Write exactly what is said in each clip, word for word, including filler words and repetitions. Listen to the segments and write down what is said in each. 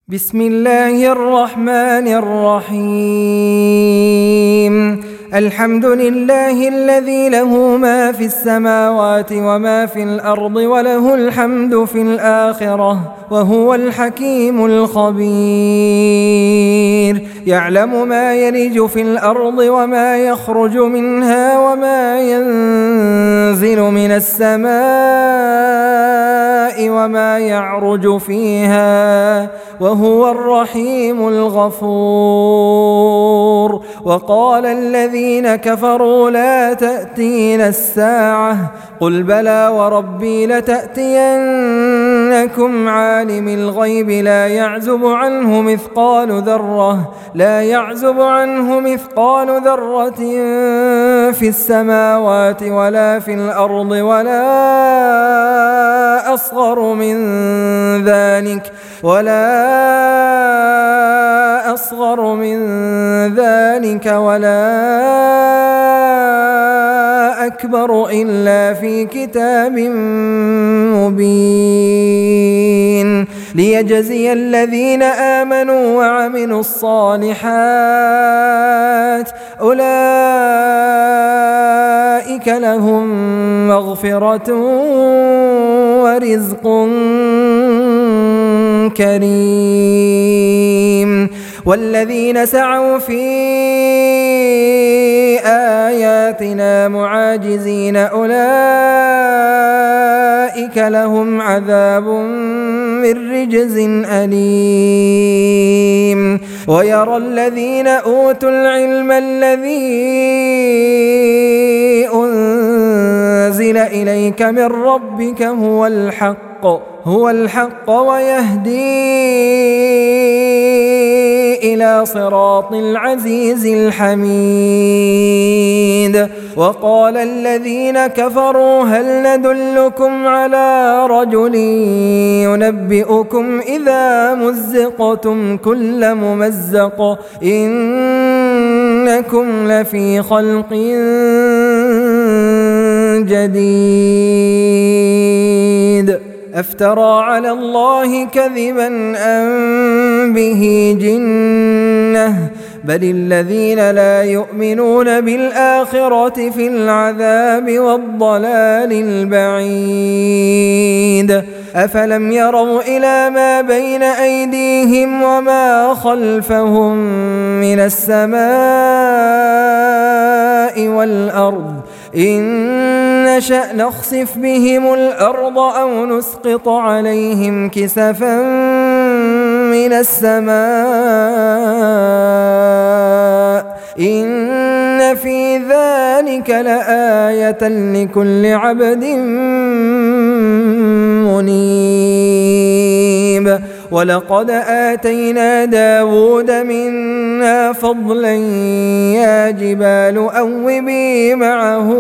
بسم الله الرحمن الرحيم. الحمد لله الذي له ما في السماوات وما في الأرض وله الحمد في الآخرة وهو الحكيم الخبير. يعلم ما يلج في الأرض وما يخرج منها وما ينزل من السماء وما يعرج فيها وهو الرحيم الغفور. وقال الذين كفروا لا تأتينا الساعة قل بلى وربي لتأتينكم عالم الغيب لا يعزب عنه مثقال ذرة لا يعزب عنه مثقال ذرة في السماوات ولا في الأرض ولا أصغر من ذلك ولا أصغر من ذلك ولا أكبر إلا في كتاب مبين ليجزي الذين آمنوا وعملوا الصالحات أولئك لهم مغفرة ورزق كريم. والذين سعوا في آياتنا معاجزين أولئك لهم عذاب من رجز أليم. ويرى الذين أوتوا العلم الذي أنزل إليك من ربك هو الحق هو الحق ويهدي إلى صراط العزيز الحميد. وقال الذين كفروا هل ندلكم على رجل ينبئكم إذا مزقتم كل ممزق إنكم لفي خلق جديد أفترى على الله كذبا أم به جنة بل الذين لا يؤمنون بالآخرة في العذاب والضلال البعيد. أفلم يروا إلى ما بين أيديهم وما خلفهم من السماء والأرض إن نشأ نخسف بهم الأرض أو نسقط عليهم كسفا من السماء إن في ذلك لآية لكل عبد منيب. ولقد آتينا داود منا فضلا يا جبال أوبي معه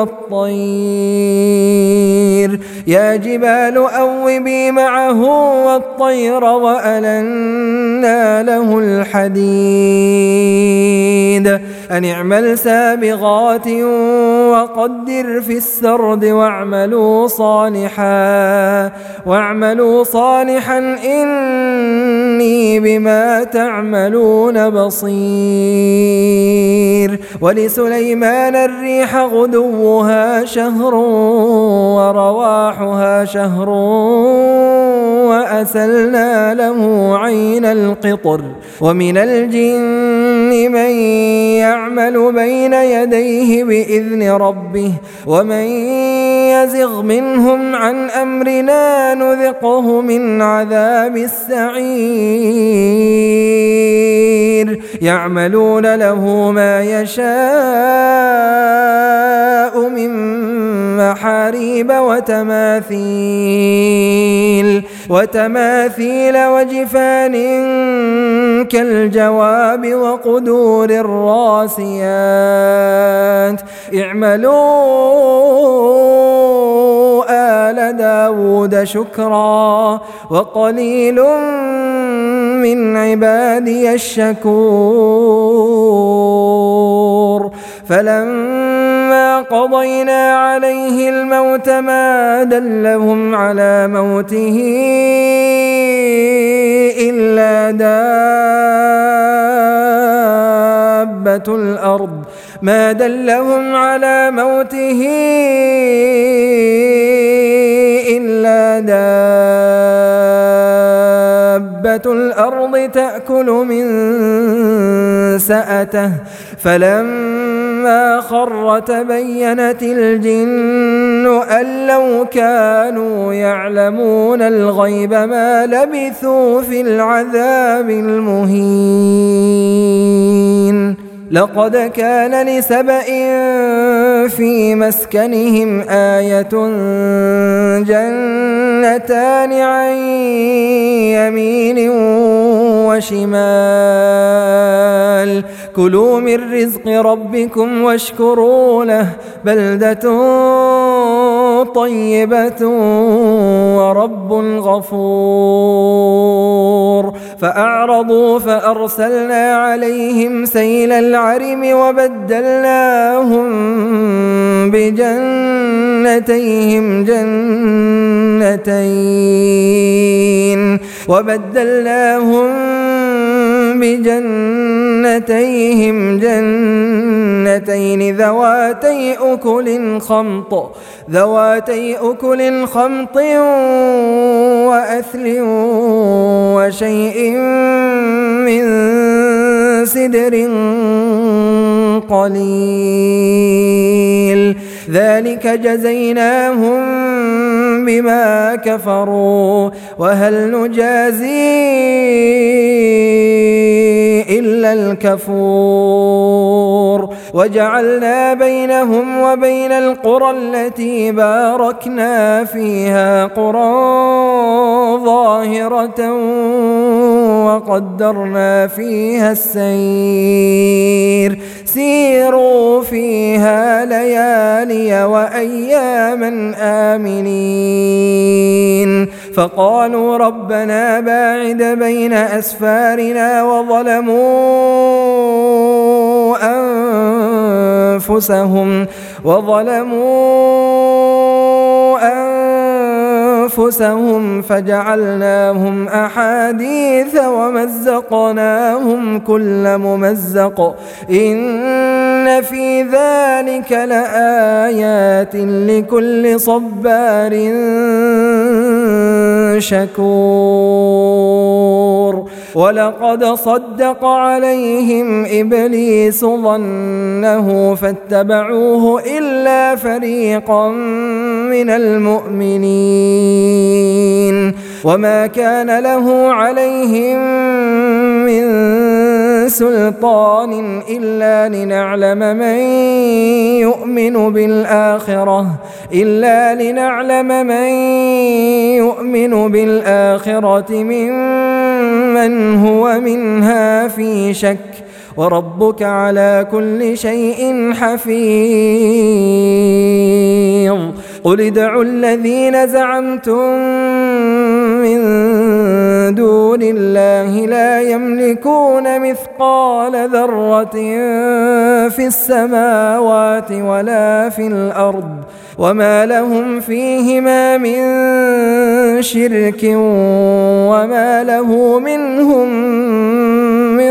والطير يا جبال أوبي معه والطير وألنا له الحديد أن اعمل سابغات وقدر في السرد واعملوا صالحا واعملوا صالحا إني بما تعملون بصير. ولسليمان الريح غدوها شهر ورواحها شهر وأسلنا له عين القطر. ومن الجن من يعمل بين يديه بإذن ربه ومن يزغ منهم عن أمرنا نذقه من عذاب السعير. يعملون له ما يشاء من محاريب وتماثيل وتماثيل وجفان كالجواب وقدور الراسيات. اعملوا آل داود شكرا وقليل من عبادي الشكور. فلما قضينا عليه الموت ما دلهم على موته إلا دابة الأرض ما دلهم على موته إلا دابة الأرض تأكل من سأته فلما خر تبينت الجن أن لو كانوا يعلمون الغيب ما لبثوا في العذاب المهين لقد كان لسبإ في مسكنهم آية جنتان عن يمين وشمال كلوا من رزق ربكم واشكروا له بلدة طيبة ورب غفور فأعرضوا فأرسلنا عليهم سيل العرم وبدلناهم بجنتيهم جنتين وبدلناهم بجنتيهم جنتين ذواتي أكل خمط ذواتي أكل خمط وأثل وشيء من سدر قليل ذلك جزيناهم بما كفروا وهل نجازي إلا الكفور وجعلنا بينهم وبين القرى التي باركنا فيها قرى ظاهرة وقدرنا فيها السير سيروا فيها ليالي وأياما آمنين فقالوا ربنا باعد بين أسفارنا وظلموا أنفسهم وظلموا أنفسهم فجعلناهم أحاديث ومزقناهم كل ممزق إن في ذلك لآيات لكل صبار شكور ولقد صدق عليهم إبليس ظنه فاتبعوه إلا فريقا من المؤمنين وما كان له عليهم من سلطان إلا لنعلم من يؤمن بالآخرة إلا لنعلم من يؤمن بالآخرة ممن هو منها في شك وربك على كل شيء حفيظ قل ادعوا الذين زعمتم من دون الله لا يملكون مثقال ذرة في السماوات ولا في الأرض وما لهم فيهما من شرك وما له منهم من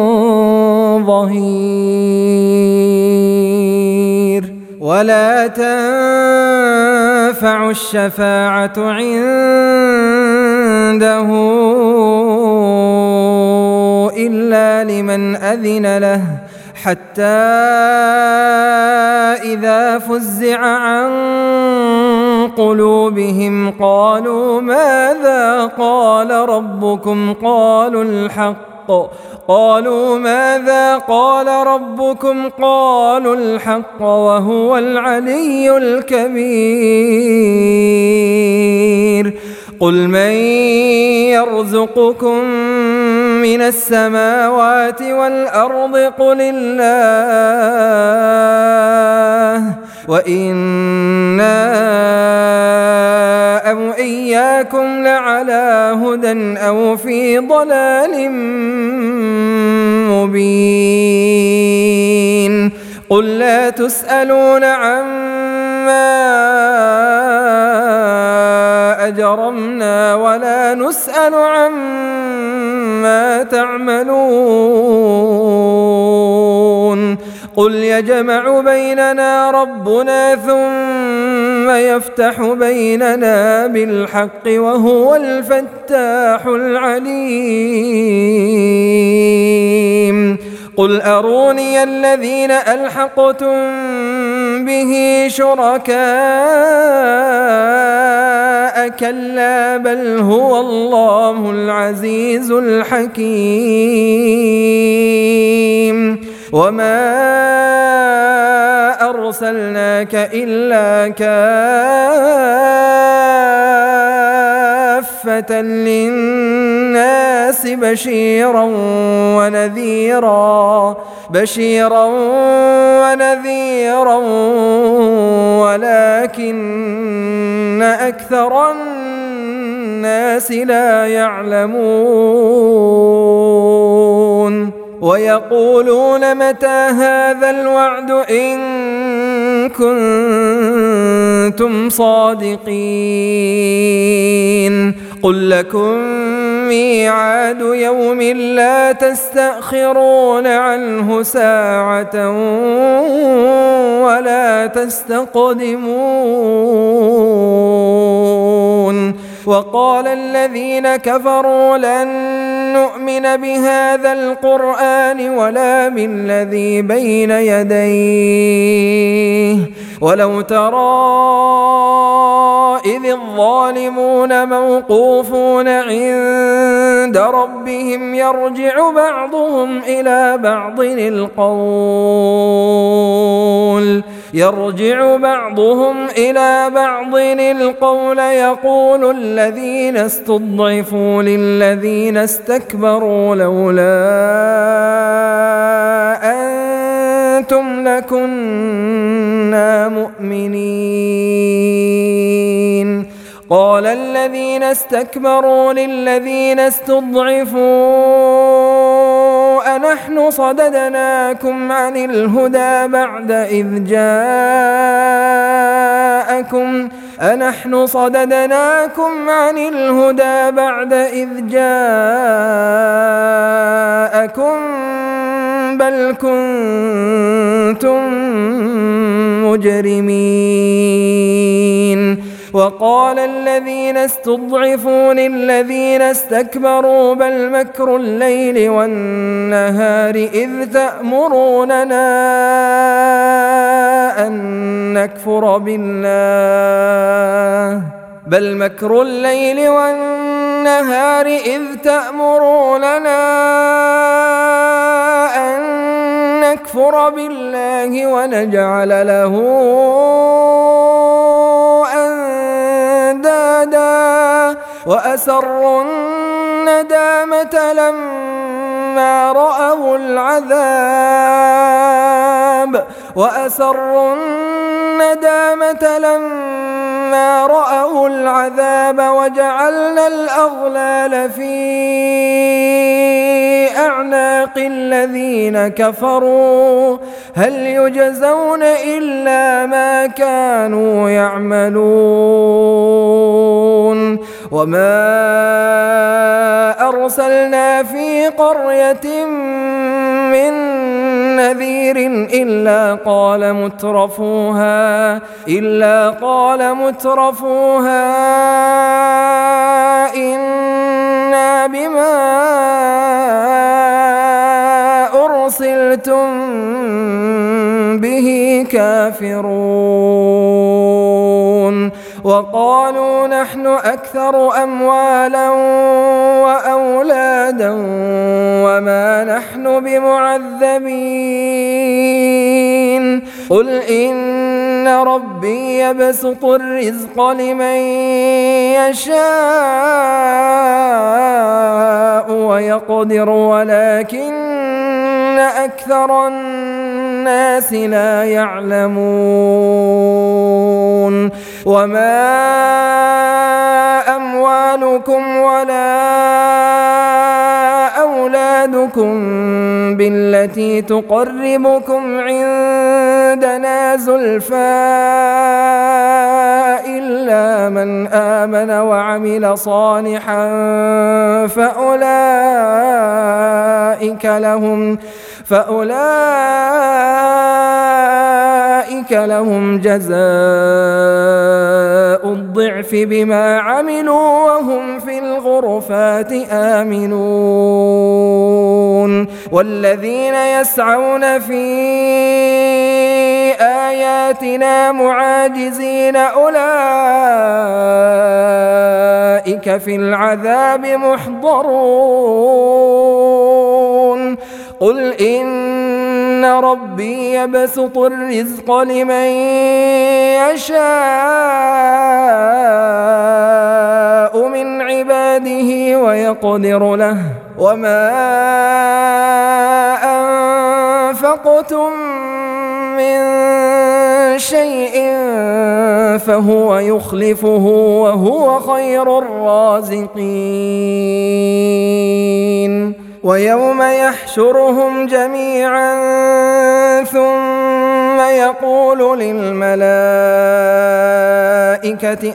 ظهير ولا تنفع الشفاعة عنده إلا لمن أذن له حتى إذا فزع عن قلوبهم قالوا ماذا قال ربكم قالوا الحق قالوا ماذا قال ربكم قالوا الحق وهو العلي الكبير قل من يرزقكم من السماوات والأرض قل الله وإنا أو إياكم لعلى هدى أو في ضلال مبين قل لا تسألون عما أجرمنا ولا ولا نسأل عما تعملون قل يجمع بيننا ربنا ثم يفتح بيننا بالحق وهو الفتاح العليم قل أروني الذين ألحقتم به شركاء كلا بل هو الله العزيز الحكيم وما أرسلناك إلا كافة للناس بشيرا ونذيرا بشيرا ونذيرا ولكن أكثر الناس لا يعلمون ويقولون متى هذا الوعد إن كنتم صادقين قل لكم ميعاد يوم لا تستأخرون عنه ساعة ولا تستقدمون وقال الذين كفروا لن نؤمن بهذا القرآن ولا بالذي بين يديه ولو ترى إذ الظالمون موقوفون عند ربهم يرجع بعضهم إلى بعض القول يرجع بعضهم إلى بعض القول يقول الذين استضعفوا للذين استكبروا لولا أنتم لكنا مؤمنين قال الذين استكبروا للذين استضعفوا أنحن صددناكم عن الهدى بعد إذ جاءكم أنحن صددناكم عن الهدى بعد إذ جاءكم بل كنتم مجرمين وقال الذين استضعفوا للذين استكبروا بل مكر الليل والنهار إذ تأمروننا أن نكفر بالله بل مكر الليل والنهار إذ تأمروننا أن نكفر بالله ونجعل له أندادا وأسروا الندامة لما رأوا العذاب وأسروا الندامة لما رأوا العذاب وجعلنا الأغلال في أعناق الذين كفروا هل يجزون إلا ما كانوا يعملون وما أرسلنا في قرية من نذير إلا قال مترفوها إلا قال مترفوها إنا بما أرسلتم به كافرون وقالوا نحن أكثر أموالا وأولادا وما نحن بمعذبين قل إن ربي يبسط الرزق لمن يشاء ويقدر ولكن أكثر الناس لا يعلمون وما أموالكم ولا أولادكم أحدكم بالتي تقربكم عندنا زلفى إلا من آمن وعمل صالحا فأولئك لهم فأولئك لهم جزاء الضعف بما عملوا وهم في الغرفات آمنون. والذين يسعون في آياتنا معاجزين أولئك في العذاب محضرون. قل إن ربي يبسط الرزق لمن يشاء من عباده ويقدر له وما أنفقتم من شيء فهو يخلفه وهو خير الرازقين. ويوم يحشرهم جميعا ثم يقول للملائكة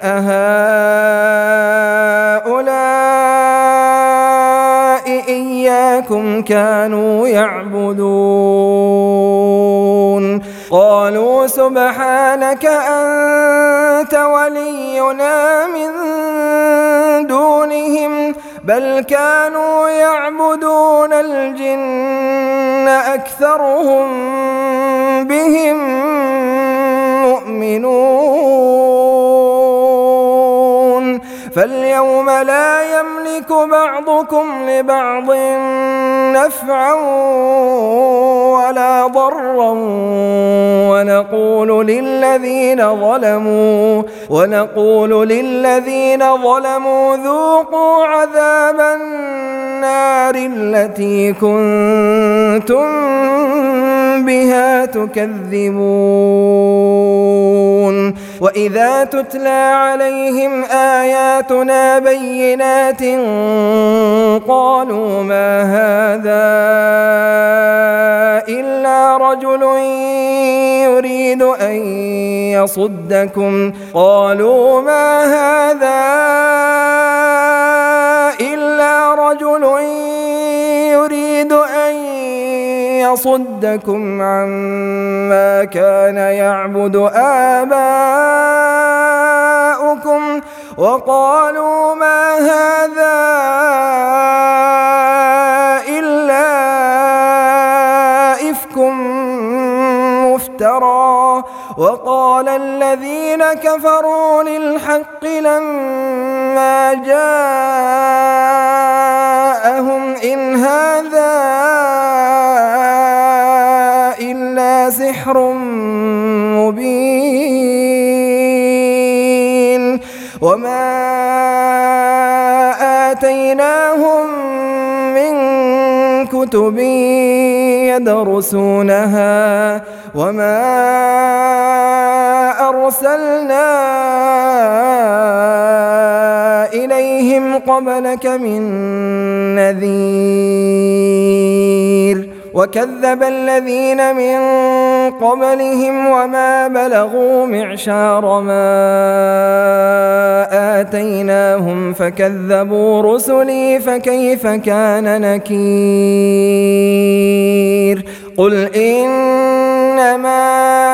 أهؤلاء إياكم كانوا يعبدون؟ قالوا سبحانك أنت ولينا من دونهم بل كانوا يعبدون الجن أكثرهم بهم مؤمنون. فاليوم لا يملك بعضكم لبعض نفعا ولا ضرا ونقول للذين ظلموا ونقول للذين ظلموا ذوقوا عذاب النار التي كنتم بها تكذبون. وإذا تتلى عليهم آياتنا بينات قالوا ما هذا إلا رجل يريد أن يصدكم قالوا ما هذا إلا رجل يريد أن يصدكم عما كان يعبد آباؤكم وقالوا ما هذا إلا إفك مفترى. وقال الذين كفروا للحق لما جاءهم إن هذا إلا سحر مبين. وما آتيناهم من كتب يدرسونها وما أرسلنا إليهم قبلك من نذير. وكذب الذين من قبلهم وما بلغوا معشار ما آتيناهم فكذبوا رسلي فكيف كان نكير. قل إنما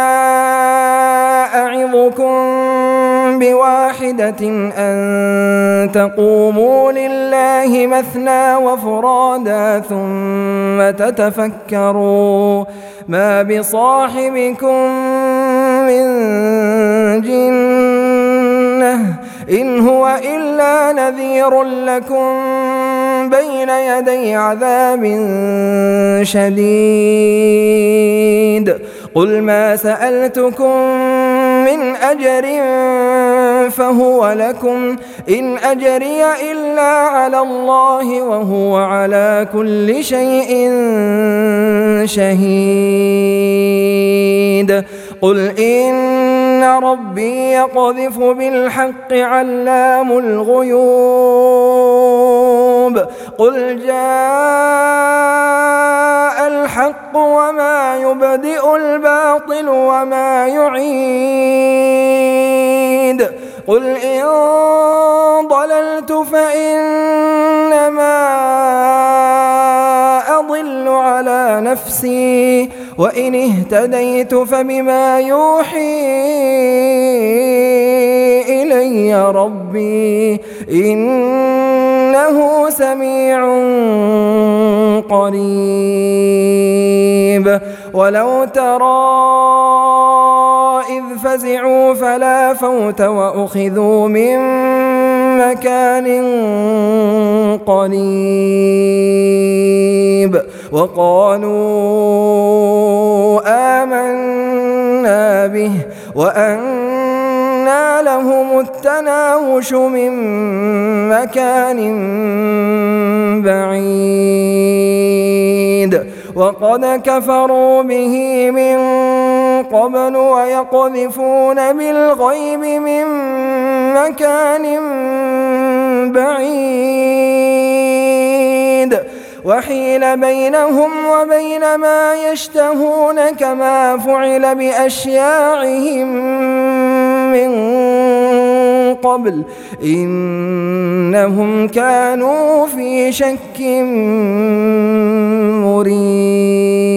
أعظكم بواحدة أن تقوموا لله مثنى وفرادا ثم تتفكروا ما بصاحبكم من جنة إن هو إلا نذير لكم بين يدي عذاب شديد. قل ما سألتكم من أجر فهو لكم إن أجري إلا على الله وهو على كل شيء شهيد. قل إن ربي يقذف بالحق علام الغيوب. قل جاء الحق وما يبدئ الباطل وما يعيد قل إن ضللت فإنما أضل على نفسي وإن اهتديت فبما يوحي إلي ربي إنه سميع قريب ولو ترى إذ فزعوا فلا فوت وأخذوا من مكان قريب وقالوا آمنا به وأنى لهم التناوش من مكان بعيد وقد كفروا به من قبل ويقذفون بالغيب من مكان بعيد وحيل بينهم وبين ما يشتهون كما فعل بأشياعهم من قبل إنهم كانوا في شك مريب.